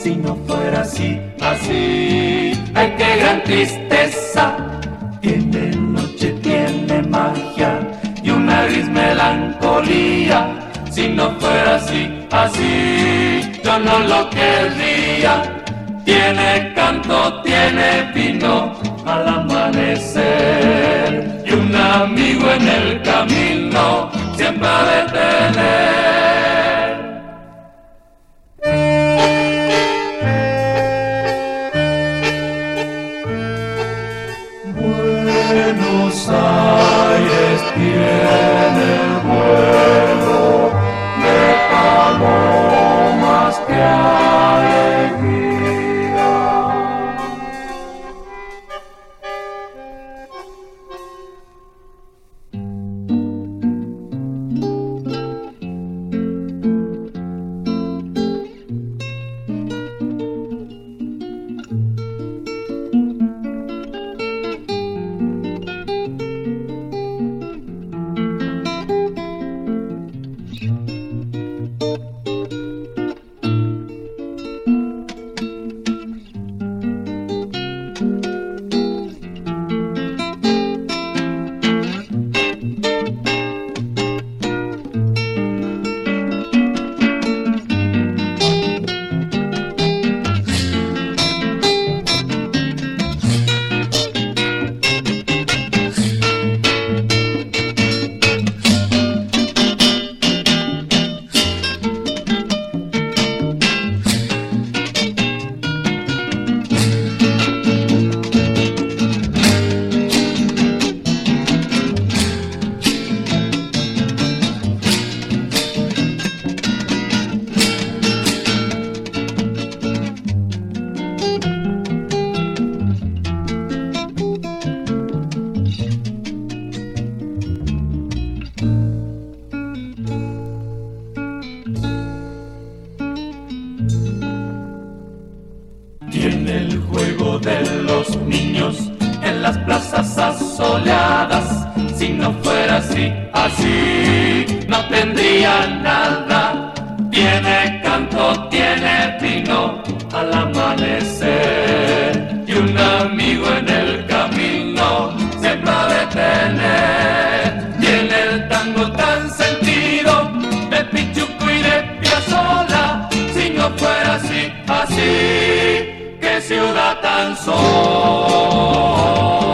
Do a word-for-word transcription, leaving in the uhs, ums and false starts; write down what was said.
si no fuera así, así. Ay, qué gran tristeza, tiene noche, tiene magia y una gris melancolía. Si no fuera así, así, yo no lo querría. Tiene canto, tiene vino al amanecer y un amigo en el camino siempre ha de tener. Buenos Aires tiene el vuelo de palomas que alegría. Tiene el juego de los niños en las plazas asoleadas. Si no fuera así, así, no tendría nada. Tiene canto, tiene vino al amanecer y un amigo en el camino siempre ha de tener. Tiene el tango tan sentido de Pichuco y de Piazzolla. Si no fuera así, así, qué ciudad tan sola.